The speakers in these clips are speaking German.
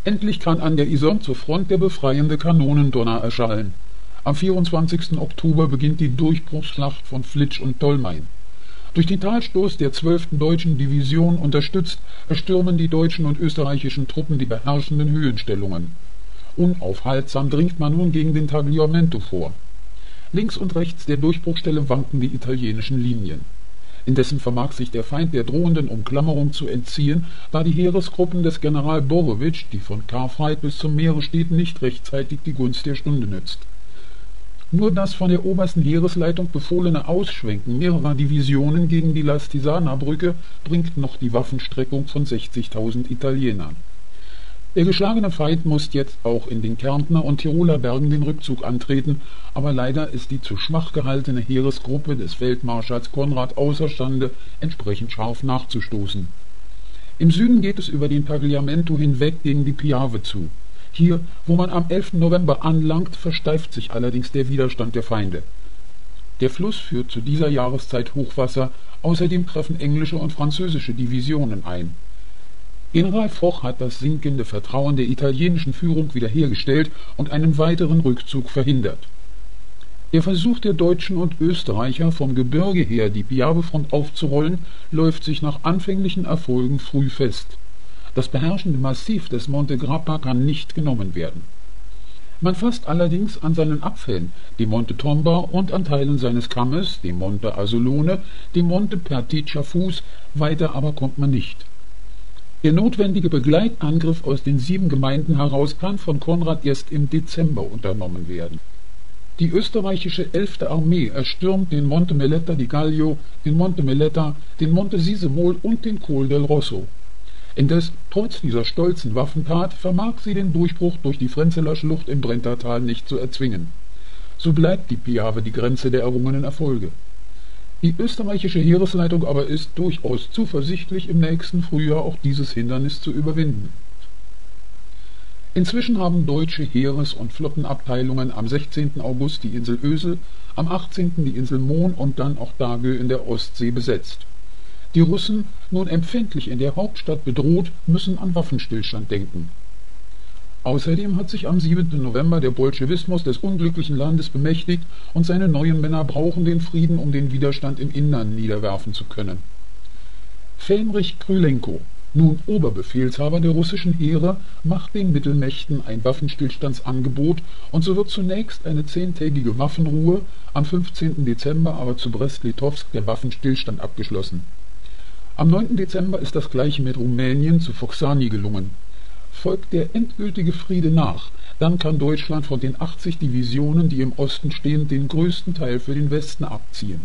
Endlich kann an der Isar zur Front der befreiende Kanonendonner erschallen. Am 24. Oktober beginnt die Durchbruchsschlacht von Flitsch und Tolmain. Durch den Talstoß der 12. Deutschen Division unterstützt, erstürmen die deutschen und österreichischen Truppen die beherrschenden Höhenstellungen. Unaufhaltsam dringt man nun gegen den Tagliamento vor. Links und rechts der Durchbruchstelle wanken die italienischen Linien. Indessen vermag sich der Feind der drohenden Umklammerung zu entziehen, da die Heeresgruppen des General Borowitsch, die von Karfreid bis zum Meere steht, nicht rechtzeitig die Gunst der Stunde nützt. Nur das von der obersten Heeresleitung befohlene Ausschwenken mehrerer Divisionen gegen die Lastisana-Brücke bringt noch die Waffenstreckung von 60.000 Italienern. Der geschlagene Feind muss jetzt auch in den Kärntner und Tiroler Bergen den Rückzug antreten, aber leider ist die zu schwach gehaltene Heeresgruppe des Feldmarschalls Konrad außerstande, entsprechend scharf nachzustoßen. Im Süden geht es über den Tagliamento hinweg gegen die Piave zu. Hier, wo man am 11. November anlangt, versteift sich allerdings der Widerstand der Feinde. Der Fluss führt zu dieser Jahreszeit Hochwasser, außerdem treffen englische und französische Divisionen ein. General Foch hat das sinkende Vertrauen der italienischen Führung wiederhergestellt und einen weiteren Rückzug verhindert. Der Versuch der Deutschen und Österreicher, vom Gebirge her die Piave-Front aufzurollen, läuft sich nach anfänglichen Erfolgen früh fest. Das beherrschende Massiv des Monte Grappa kann nicht genommen werden. Man fasst allerdings an seinen Abfällen, dem Monte Tomba und an Teilen seines Kammes, dem Monte Asolone, dem Monte Perticia Fuß, weiter aber kommt man nicht. Der notwendige Begleitangriff aus den 7 Gemeinden heraus kann von Konrad erst im Dezember unternommen werden. Die österreichische 11. Armee erstürmt den Monte Meletta di Gallio, den Monte Meletta, den Monte Sisemol und den Col del Rosso. Indes, trotz dieser stolzen Waffentat, vermag sie den Durchbruch durch die Frenzeler Schlucht im Brentertal nicht zu erzwingen. So bleibt die Piave die Grenze der errungenen Erfolge. Die österreichische Heeresleitung aber ist durchaus zuversichtlich, im nächsten Frühjahr auch dieses Hindernis zu überwinden. Inzwischen haben deutsche Heeres- und Flottenabteilungen am 16. August die Insel Ösel, am 18. die Insel Mohn und dann auch Dagö in der Ostsee besetzt. Die Russen, nun empfindlich in der Hauptstadt bedroht, müssen an Waffenstillstand denken. Außerdem hat sich am 7. November der Bolschewismus des unglücklichen Landes bemächtigt und seine neuen Männer brauchen den Frieden, um den Widerstand im Innern niederwerfen zu können. Fähnrich Krylenko, nun Oberbefehlshaber der russischen Heere, macht den Mittelmächten ein Waffenstillstandsangebot und so wird zunächst eine 10-tägige Waffenruhe, am 15. Dezember aber zu Brest-Litovsk der Waffenstillstand abgeschlossen. Am 9. Dezember ist das gleiche mit Rumänien zu Foxani gelungen. Folgt der endgültige Friede nach, dann kann Deutschland von den 80 Divisionen, die im Osten stehen, den größten Teil für den Westen abziehen.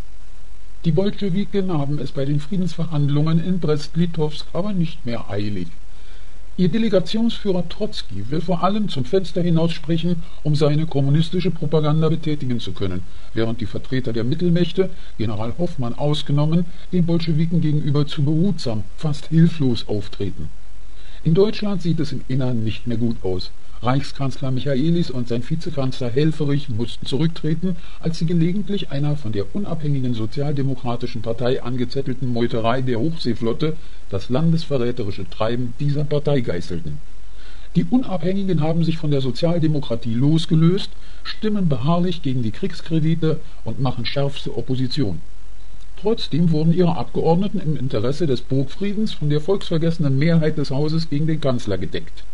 Die Bolschewiken haben es bei den Friedensverhandlungen in Brest-Litovsk aber nicht mehr eilig. Ihr Delegationsführer Trotzki will vor allem zum Fenster hinaus sprechen, um seine kommunistische Propaganda betätigen zu können, während die Vertreter der Mittelmächte, General Hoffmann ausgenommen, den Bolschewiken gegenüber zu behutsam, fast hilflos auftreten. In Deutschland sieht es im Innern nicht mehr gut aus. Reichskanzler Michaelis und sein Vizekanzler Helfferich mussten zurücktreten, als sie gelegentlich einer von der unabhängigen Sozialdemokratischen Partei angezettelten Meuterei der Hochseeflotte das landesverräterische Treiben dieser Partei geißelten. Die Unabhängigen haben sich von der Sozialdemokratie losgelöst, stimmen beharrlich gegen die Kriegskredite und machen schärfste Opposition. Trotzdem wurden ihre Abgeordneten im Interesse des Burgfriedens von der volksvergessenen Mehrheit des Hauses gegen den Kanzler gedeckt.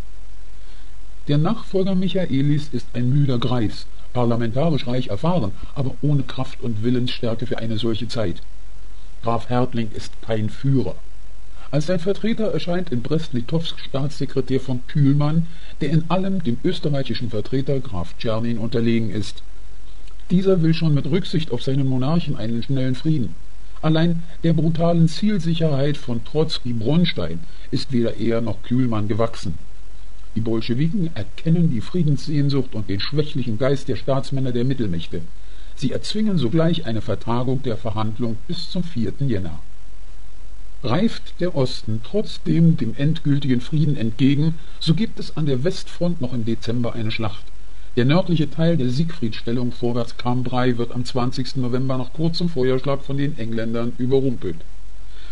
Der Nachfolger Michaelis ist ein müder Greis, parlamentarisch reich erfahren, aber ohne Kraft und Willensstärke für eine solche Zeit. Graf Hertling ist kein Führer. Als sein Vertreter erscheint in Brest-Litovsk Staatssekretär von Kühlmann, der in allem dem österreichischen Vertreter Graf Czernin unterlegen ist. Dieser will schon mit Rücksicht auf seinen Monarchen einen schnellen Frieden. Allein der brutalen Zielsicherheit von Trotzki-Bronstein ist weder er noch Kühlmann gewachsen. Die Bolschewiken erkennen die Friedenssehnsucht und den schwächlichen Geist der Staatsmänner der Mittelmächte. Sie erzwingen sogleich eine Vertagung der Verhandlung bis zum 4. Jänner. Reift der Osten trotzdem dem endgültigen Frieden entgegen, so gibt es an der Westfront noch im Dezember eine Schlacht. Der nördliche Teil der Siegfriedstellung vorwärts Cambrai wird am 20. November nach kurzem Feuerschlag von den Engländern überrumpelt.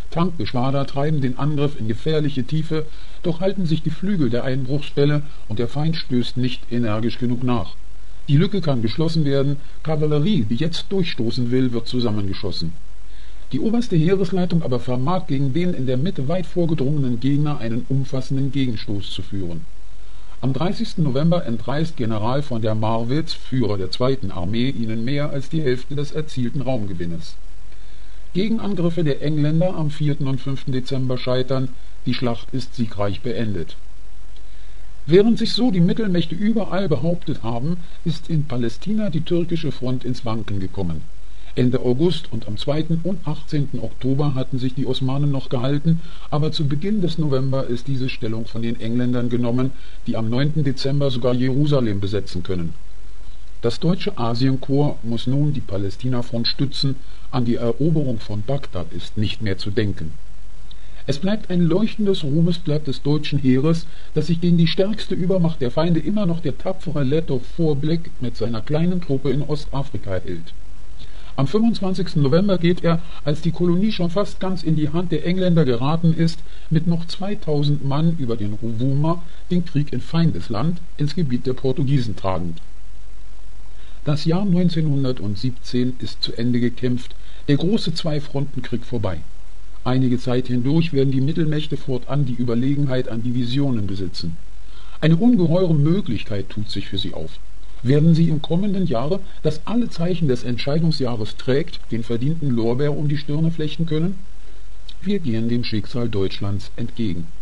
Tankgeschwader treiben den Angriff in gefährliche Tiefe, doch halten sich die Flügel der Einbruchsstelle und der Feind stößt nicht energisch genug nach. Die Lücke kann geschlossen werden, Kavallerie, die jetzt durchstoßen will, wird zusammengeschossen. Die oberste Heeresleitung aber vermag gegen den in der Mitte weit vorgedrungenen Gegner einen umfassenden Gegenstoß zu führen. Am 30. November entreißt General von der Marwitz, Führer der 2. Armee, ihnen mehr als die Hälfte des erzielten Raumgewinnes. Gegenangriffe der Engländer am 4. und 5. Dezember scheitern, die Schlacht ist siegreich beendet. Während sich so die Mittelmächte überall behauptet haben, ist in Palästina die türkische Front ins Wanken gekommen. Ende August und am 2. und 18. Oktober hatten sich die Osmanen noch gehalten, aber zu Beginn des November ist diese Stellung von den Engländern genommen, die am 9. Dezember sogar Jerusalem besetzen können. Das deutsche Asienkorps muss nun die Palästina-Front stützen, an die Eroberung von Bagdad ist nicht mehr zu denken. Es bleibt ein leuchtendes Ruhmesblatt des deutschen Heeres, dass sich gegen die stärkste Übermacht der Feinde immer noch der tapfere Lettow Vorbeck mit seiner kleinen Truppe in Ostafrika hält. Am 25. November geht er, als die Kolonie schon fast ganz in die Hand der Engländer geraten ist, mit noch 2000 Mann über den Rovuma, den Krieg in Feindesland, ins Gebiet der Portugiesen tragend. Das Jahr 1917 ist zu Ende gekämpft, der große Zwei-Fronten-Krieg vorbei. Einige Zeit hindurch werden die Mittelmächte fortan die Überlegenheit an Divisionen besitzen. Eine ungeheure Möglichkeit tut sich für sie auf. Werden sie im kommenden Jahre, das alle Zeichen des Entscheidungsjahres trägt, den verdienten Lorbeer um die Stirne flechten können? Wir gehen dem Schicksal Deutschlands entgegen.